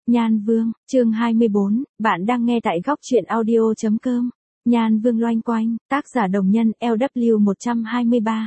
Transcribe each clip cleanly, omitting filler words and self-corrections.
Nhan Vương, chương 24, bạn đang nghe tại góc truyện audio.com. Nhan Vương loanh quanh, tác giả đồng nhân LW123.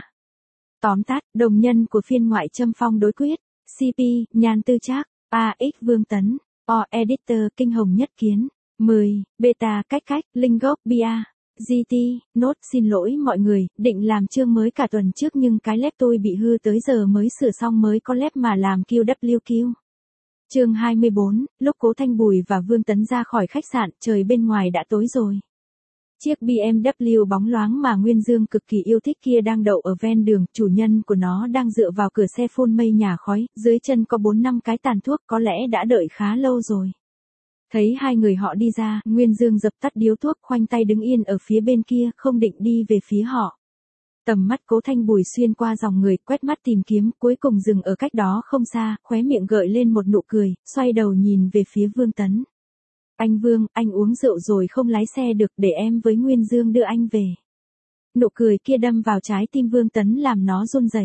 Tóm tắt, đồng nhân của phiên ngoại châm phong đối quyết, CP, Nhan Tư Trác, AX Vương Tấn, O Editor Kinh Hồng Nhất Kiến, 10, Beta cách, Linh gốc Bia, GT, nốt xin lỗi mọi người, định làm chương mới cả tuần trước nhưng cái lép tôi bị hư tới giờ mới sửa xong mới có lép mà làm QWQ. Chương 24, lúc Cố Thanh Bùi và Vương Tấn ra khỏi khách sạn, trời bên ngoài đã tối rồi. Chiếc BMW bóng loáng mà Nguyên Dương cực kỳ yêu thích kia đang đậu ở ven đường, chủ nhân của nó đang dựa vào cửa xe phun mây nhả khói, dưới chân có 4-5 cái tàn thuốc, có lẽ đã đợi khá lâu rồi. Thấy hai người họ đi ra, Nguyên Dương dập tắt điếu thuốc, khoanh tay đứng yên ở phía bên kia, không định đi về phía họ. Tầm mắt Cố Thanh Bùi xuyên qua dòng người, quét mắt tìm kiếm, cuối cùng dừng ở cách đó không xa, khóe miệng gợi lên một nụ cười, xoay đầu nhìn về phía Vương Tấn. Anh Vương, anh uống rượu rồi không lái xe được, để em với Nguyên Dương đưa anh về. Nụ cười kia đâm vào trái tim Vương Tấn làm nó run rẩy.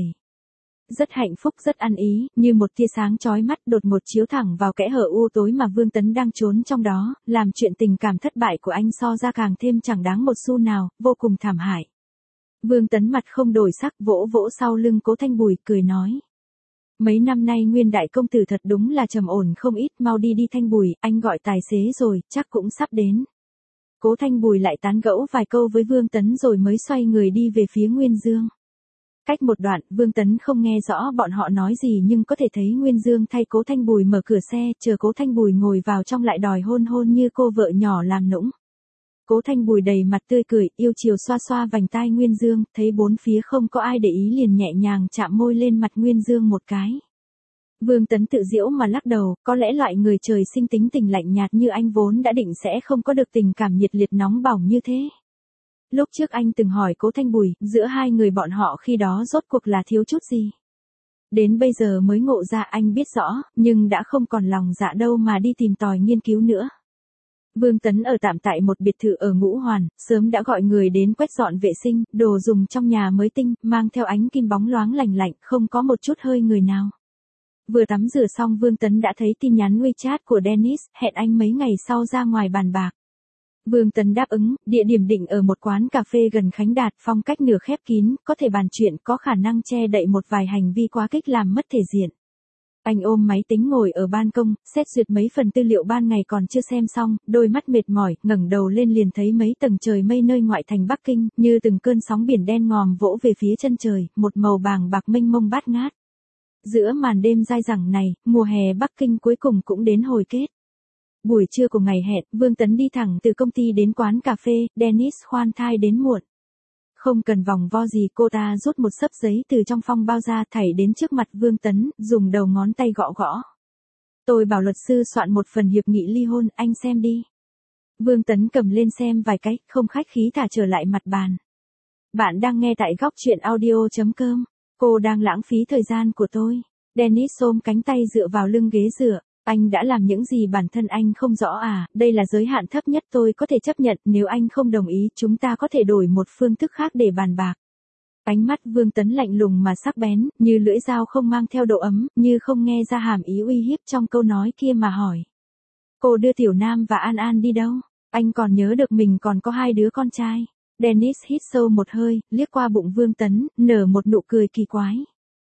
Rất hạnh phúc, rất ăn ý, như một tia sáng chói mắt đột ngột chiếu thẳng vào kẽ hở u tối mà Vương Tấn đang trốn trong đó, làm chuyện tình cảm thất bại của anh so ra càng thêm chẳng đáng một xu nào, vô cùng thảm hại. Vương Tấn mặt không đổi sắc, vỗ vỗ sau lưng Cố Thanh Bùi, cười nói. Mấy năm nay Nguyên đại công tử thật đúng là trầm ổn không ít, mau đi Thanh Bùi, anh gọi tài xế rồi, chắc cũng sắp đến. Cố Thanh Bùi lại tán gẫu vài câu với Vương Tấn rồi mới xoay người đi về phía Nguyên Dương. Cách một đoạn, Vương Tấn không nghe rõ bọn họ nói gì nhưng có thể thấy Nguyên Dương thay Cố Thanh Bùi mở cửa xe, chờ Cố Thanh Bùi ngồi vào trong lại đòi hôn như cô vợ nhỏ làm nũng. Cố Thanh Bùi đầy mặt tươi cười, yêu chiều xoa xoa vành tai Nguyên Dương, thấy bốn phía không có ai để ý liền nhẹ nhàng chạm môi lên mặt Nguyên Dương một cái. Vương Tấn tự giễu mà lắc đầu, có lẽ loại người trời sinh tính tình lạnh nhạt như anh vốn đã định sẽ không có được tình cảm nhiệt liệt nóng bỏng như thế. Lúc trước anh từng hỏi Cố Thanh Bùi, giữa hai người bọn họ khi đó rốt cuộc là thiếu chút gì. Đến bây giờ mới ngộ ra anh biết rõ, nhưng đã không còn lòng dạ đâu mà đi tìm tòi nghiên cứu nữa. Vương Tấn ở tạm tại một biệt thự ở Ngũ Hoàn, sớm đã gọi người đến quét dọn vệ sinh, đồ dùng trong nhà mới tinh, mang theo ánh kim bóng loáng lành lạnh, không có một chút hơi người nào. Vừa tắm rửa xong Vương Tấn đã thấy tin nhắn WeChat của Dennis, hẹn anh mấy ngày sau ra ngoài bàn bạc. Vương Tấn đáp ứng, địa điểm định ở một quán cà phê gần Khánh Đạt, phong cách nửa khép kín, có thể bàn chuyện, có khả năng che đậy một vài hành vi quá kích làm mất thể diện. Anh ôm máy tính ngồi ở ban công, xét duyệt mấy phần tư liệu ban ngày còn chưa xem xong, đôi mắt mệt mỏi, ngẩng đầu lên liền thấy mấy tầng trời mây nơi ngoại thành Bắc Kinh, như từng cơn sóng biển đen ngòm vỗ về phía chân trời, một màu bàng bạc mênh mông bát ngát. Giữa màn đêm dai dẳng này, mùa hè Bắc Kinh cuối cùng cũng đến hồi kết. Buổi trưa của ngày hẹn, Vương Tấn đi thẳng từ công ty đến quán cà phê, Dennis khoan thai đến muộn. Không cần vòng vo gì, cô ta rút một xấp giấy từ trong phong bao ra thảy đến trước mặt Vương Tấn, dùng đầu ngón tay gõ gõ. Tôi bảo luật sư soạn một phần hiệp nghị ly hôn, anh xem đi. Vương Tấn cầm lên xem vài cái, không khách khí thả trở lại mặt bàn. Bạn đang nghe tại góc truyện audio.com. Cô đang lãng phí thời gian của tôi. Dennis ôm cánh tay dựa vào lưng ghế dựa. Anh đã làm những gì bản thân anh không rõ à, đây là giới hạn thấp nhất tôi có thể chấp nhận, nếu anh không đồng ý chúng ta có thể đổi một phương thức khác để bàn bạc. Ánh mắt Vương Tấn lạnh lùng mà sắc bén, như lưỡi dao không mang theo độ ấm, như không nghe ra hàm ý uy hiếp trong câu nói kia mà hỏi. Cô đưa Tiểu Nam và An An đi đâu? Anh còn nhớ được mình còn có 2 đứa con trai. Dennis hít sâu một hơi, liếc qua bụng Vương Tấn, nở một nụ cười kỳ quái.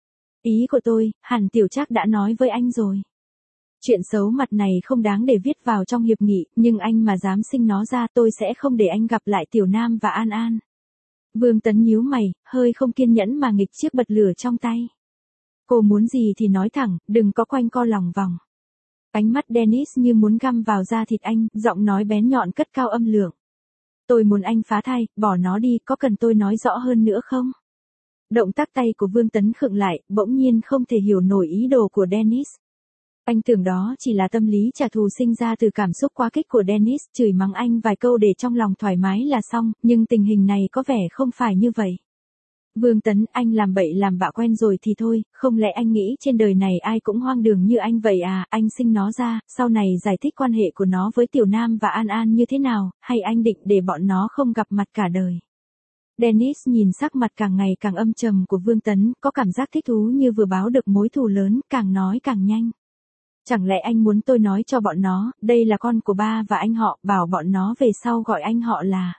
Ý của tôi, hẳn Tiểu Trác đã nói với anh rồi. Chuyện xấu mặt này không đáng để viết vào trong hiệp nghị, nhưng anh mà dám sinh nó ra tôi sẽ không để anh gặp lại Tiểu Nam và An An. Vương Tấn nhíu mày, hơi không kiên nhẫn mà nghịch chiếc bật lửa trong tay. Cô muốn gì thì nói thẳng, đừng có quanh co lòng vòng. Ánh mắt Dennis như muốn găm vào da thịt anh, giọng nói bén nhọn cất cao âm lượng. Tôi muốn anh phá thai, bỏ nó đi, có cần tôi nói rõ hơn nữa không? Động tác tay của Vương Tấn khựng lại, bỗng nhiên không thể hiểu nổi ý đồ của Dennis. Anh tưởng đó chỉ là tâm lý trả thù sinh ra từ cảm xúc quá kích của Dennis, chửi mắng anh vài câu để trong lòng thoải mái là xong, nhưng tình hình này có vẻ không phải như vậy. Vương Tấn, anh làm bậy làm bạ quen rồi thì thôi, không lẽ anh nghĩ trên đời này ai cũng hoang đường như anh vậy à, anh sinh nó ra, sau này giải thích quan hệ của nó với Tiểu Nam và An An như thế nào, hay anh định để bọn nó không gặp mặt cả đời. Dennis nhìn sắc mặt càng ngày càng âm trầm của Vương Tấn, có cảm giác thích thú như vừa báo được mối thù lớn, càng nói càng nhanh. Chẳng lẽ anh muốn tôi nói cho bọn nó, đây là con của ba và anh họ, bảo bọn nó về sau gọi anh họ là...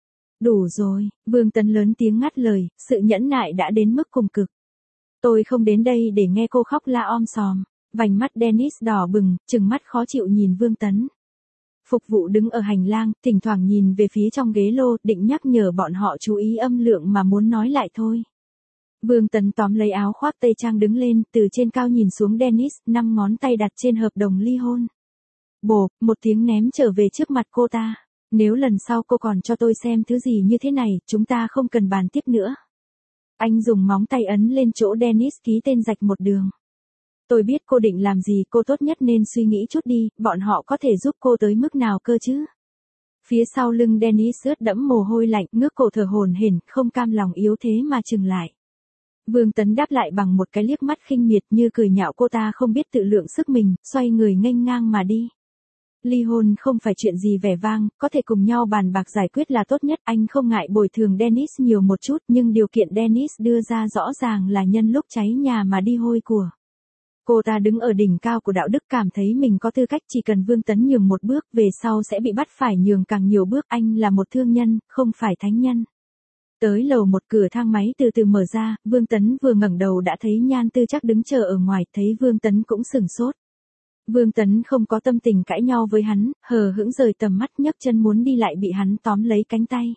Đủ rồi, Vương Tấn lớn tiếng ngắt lời, sự nhẫn nại đã đến mức cùng cực. Tôi không đến đây để nghe cô khóc la om sòm. Vành mắt Dennis đỏ bừng, trừng mắt khó chịu nhìn Vương Tấn. Phục vụ đứng ở hành lang, thỉnh thoảng nhìn về phía trong ghế lô, định nhắc nhở bọn họ chú ý âm lượng mà muốn nói lại thôi. Vương Tấn tóm lấy áo khoác tây trang đứng lên, từ trên cao nhìn xuống Dennis, 5 ngón tay đặt trên hợp đồng ly hôn. Bộp, một tiếng ném trở về trước mặt cô ta. Nếu lần sau cô còn cho tôi xem thứ gì như thế này, chúng ta không cần bàn tiếp nữa. Anh dùng móng tay ấn lên chỗ Dennis ký tên rạch một đường. Tôi biết cô định làm gì, cô tốt nhất nên suy nghĩ chút đi, bọn họ có thể giúp cô tới mức nào cơ chứ. Phía sau lưng Dennis ướt đẫm mồ hôi lạnh, ngước cổ thở hổn hển, không cam lòng yếu thế mà chừng lại. Vương Tấn đáp lại bằng một cái liếc mắt khinh miệt như cười nhạo cô ta không biết tự lượng sức mình, xoay người nghênh ngang mà đi. Ly hôn không phải chuyện gì vẻ vang, có thể cùng nhau bàn bạc giải quyết là tốt nhất, anh không ngại bồi thường Dennis nhiều một chút, nhưng điều kiện Dennis đưa ra rõ ràng là nhân lúc cháy nhà mà đi hôi của. Cô ta đứng ở đỉnh cao của đạo đức, cảm thấy mình có tư cách, chỉ cần Vương Tấn nhường một bước, về sau sẽ bị bắt phải nhường càng nhiều bước, anh là một thương nhân, không phải thánh nhân. Tới lầu một, cửa thang máy từ từ mở ra, Vương Tấn vừa ngẩng đầu đã thấy Nhan Tư Trắc đứng chờ ở ngoài, thấy Vương Tấn cũng sửng sốt. Vương Tấn không có tâm tình cãi nhau với hắn, hờ hững rời tầm mắt, nhấc chân muốn đi lại bị hắn tóm lấy cánh tay.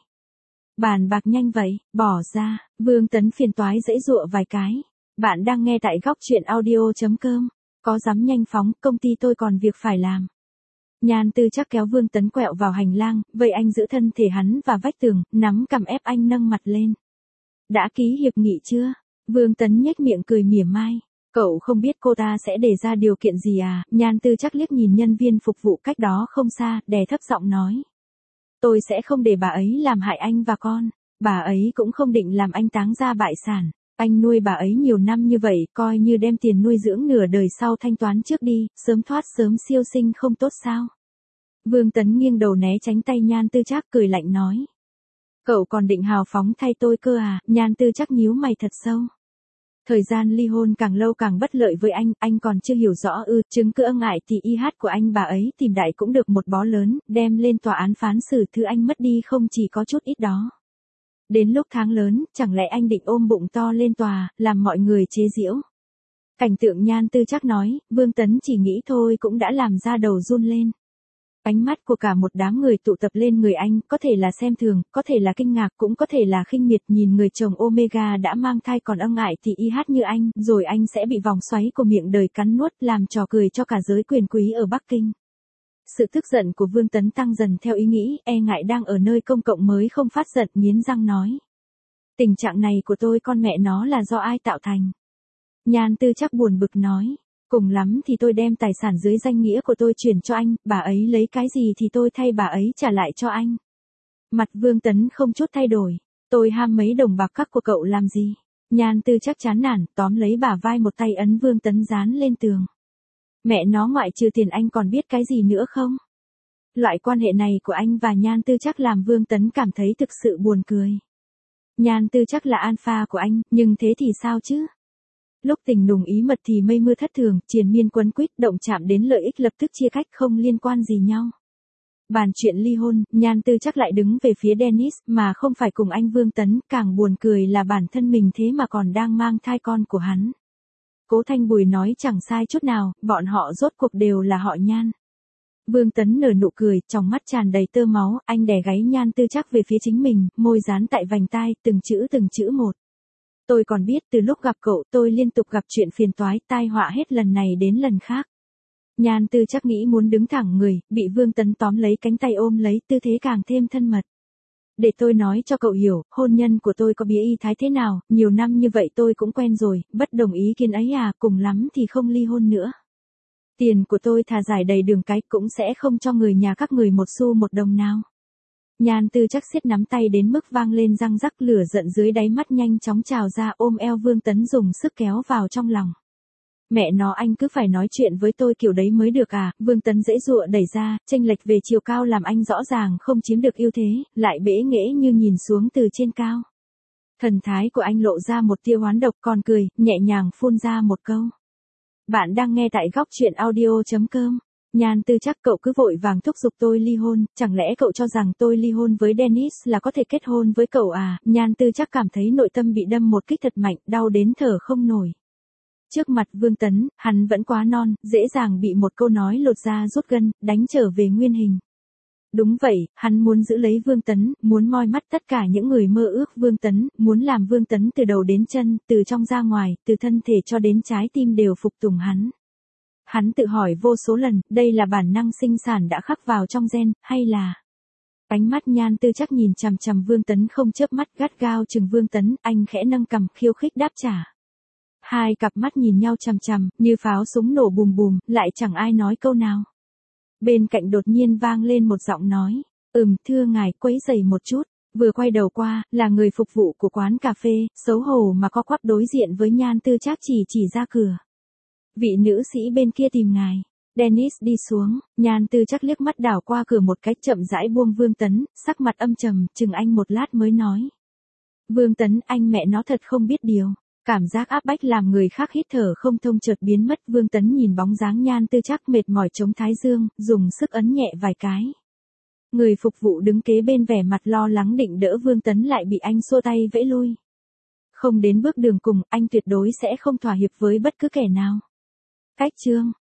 Bàn bạc nhanh vậy, bỏ ra, Vương Tấn phiền toái giãy giụa vài cái. Bạn đang nghe tại góc truyện audio.com. Có dám nhanh phóng, công ty tôi còn việc phải làm. Nhan Tư Trắc kéo Vương Tấn quẹo vào hành lang, vậy anh giữ thân thể hắn và vách tường, nắm cằm ép anh nâng mặt lên. Đã ký hiệp nghị chưa? Vương Tấn nhếch miệng cười mỉa mai. Cậu không biết cô ta sẽ đề ra điều kiện gì à? Nhan Tư Trắc liếc nhìn nhân viên phục vụ cách đó không xa, đè thấp giọng nói. Tôi sẽ không để bà ấy làm hại anh và con. Bà ấy cũng không định làm anh táng gia bại sản. Anh nuôi bà ấy nhiều năm như vậy, coi như đem tiền nuôi dưỡng nửa đời sau thanh toán trước đi, sớm thoát sớm siêu sinh không tốt sao? Vương Tấn nghiêng đầu né tránh tay Nhan Tư Trắc, cười lạnh nói. Cậu còn định hào phóng thay tôi cơ à? Nhan Tư Trắc nhíu mày thật sâu. Thời gian ly hôn càng lâu càng bất lợi với anh còn chưa hiểu rõ chứng cứ ân ải thì IH của anh bà ấy tìm đại cũng được một bó lớn, đem lên tòa án phán xử, thứ anh mất đi không chỉ có chút ít đó. Đến lúc tháng lớn, chẳng lẽ anh định ôm bụng to lên tòa, làm mọi người chế giễu? Cảnh tượng Nhan Tư Trắc nói, Vương Tấn chỉ nghĩ thôi cũng đã làm da đầu run lên. Ánh mắt của cả một đám người tụ tập lên người anh, có thể là xem thường, có thể là kinh ngạc, cũng có thể là khinh miệt, nhìn người chồng Omega đã mang thai còn ân ải thì IH như anh, rồi anh sẽ bị vòng xoáy của miệng đời cắn nuốt, làm trò cười cho cả giới quyền quý ở Bắc Kinh. Sự tức giận của Vương Tấn tăng dần theo ý nghĩ, e ngại đang ở nơi công cộng mới không phát giận, nghiến răng nói. Tình trạng này của tôi con mẹ nó là do ai tạo thành? Nhan Tư Trắc buồn bực nói. Cùng lắm thì tôi đem tài sản dưới danh nghĩa của tôi chuyển cho anh, bà ấy lấy cái gì thì tôi thay bà ấy trả lại cho anh. Mặt Vương Tấn không chút thay đổi. Tôi ham mấy đồng bạc các của cậu làm gì? Nhan Tư Trắc chán nản, tóm lấy bả vai một tay ấn Vương Tấn dán lên tường. Mẹ nó, ngoại trừ tiền anh còn biết cái gì nữa không? Loại quan hệ này của anh và Nhan Tư Trắc làm Vương Tấn cảm thấy thực sự buồn cười. Nhan Tư Trắc là alpha của anh, nhưng thế thì sao chứ? Lúc tình nùng ý mật thì mây mưa thất thường, triền miên quấn quýt, động chạm đến lợi ích lập tức chia cách, không liên quan gì nhau. Bàn chuyện ly hôn, Nhan Tư Trắc lại đứng về phía Dennis, mà không phải cùng anh Vương Tấn, càng buồn cười là bản thân mình thế mà còn đang mang thai con của hắn. Cố Thanh Bùi nói chẳng sai chút nào, bọn họ rốt cuộc đều là họ Nhan. Vương Tấn nở nụ cười, trong mắt tràn đầy tơ máu, anh đè gáy Nhan Tư Trắc về phía chính mình, môi dán tại vành tai, từng chữ một. Tôi còn biết từ lúc gặp cậu tôi liên tục gặp chuyện phiền toái, tai họa hết lần này đến lần khác. Nhan Tư Trắc nghĩ muốn đứng thẳng người, bị Vương Tấn tóm lấy cánh tay ôm lấy, tư thế càng thêm thân mật. Để tôi nói cho cậu hiểu, hôn nhân của tôi có bía y thái thế nào, nhiều năm như vậy tôi cũng quen rồi, bất đồng ý kiến ấy à, cùng lắm thì không ly hôn nữa. Tiền của tôi thà giải đầy đường cái cũng sẽ không cho người nhà các người một xu một đồng nào. Nhan Tư Trắc siết nắm tay đến mức vang lên răng rắc, lửa giận dưới đáy mắt nhanh chóng trào ra, ôm eo Vương Tấn dùng sức kéo vào trong lòng. Mẹ nó, anh cứ phải nói chuyện với tôi kiểu đấy mới được à? Vương Tấn giãy giụa đẩy ra, chênh lệch về chiều cao làm anh rõ ràng không chiếm được ưu thế, lại bẽ nghễ như nhìn xuống từ trên cao. Thần thái của anh lộ ra một tia oán độc, còn cười, nhẹ nhàng phun ra một câu. Bạn đang nghe tại góc chuyện audio.com. Nhan Tư Trắc, cậu cứ vội vàng thúc giục tôi ly hôn, chẳng lẽ cậu cho rằng tôi ly hôn với Dennis là có thể kết hôn với cậu à? Nhan Tư Trắc cảm thấy nội tâm bị đâm một kích thật mạnh, đau đến thở không nổi. Trước mặt Vương Tấn, hắn vẫn quá non, dễ dàng bị một câu nói lột da rút gân, đánh trở về nguyên hình. Đúng vậy, hắn muốn giữ lấy Vương Tấn, muốn moi mắt tất cả những người mơ ước Vương Tấn, muốn làm Vương Tấn từ đầu đến chân, từ trong ra ngoài, từ thân thể cho đến trái tim đều phục tùng hắn. Hắn tự hỏi vô số lần, đây là bản năng sinh sản đã khắc vào trong gen, hay là... Ánh mắt Nhan Tư Trắc nhìn chằm chằm Vương Tấn không chớp mắt, gắt gao chừng Vương Tấn, anh khẽ nâng cằm khiêu khích đáp trả. Hai cặp mắt nhìn nhau chằm chằm, như pháo súng nổ bùm bùm, lại chẳng ai nói câu nào. Bên cạnh đột nhiên vang lên một giọng nói, thưa ngài, quấy rầy một chút. Vừa quay đầu qua, là người phục vụ của quán cà phê, xấu hổ mà co quắp đối diện với Nhan Tư Trắc chỉ ra cửa. Vị nữ sĩ bên kia tìm ngài. Dennis đi xuống, Nhan Tư Trắc liếc mắt đảo qua cửa một cách chậm rãi buông Vương Tấn, sắc mặt âm trầm, chừng anh một lát mới nói. Vương Tấn, anh mẹ nó thật không biết điều. Cảm giác áp bách làm người khác hít thở không thông chợt biến mất. Vương Tấn nhìn bóng dáng Nhan Tư Trắc mệt mỏi chống thái dương, dùng sức ấn nhẹ vài cái. Người phục vụ đứng kế bên vẻ mặt lo lắng định đỡ Vương Tấn lại bị anh xua tay vẫy lui. Không đến bước đường cùng, anh tuyệt đối sẽ không thỏa hiệp với bất cứ kẻ nào. Cách chương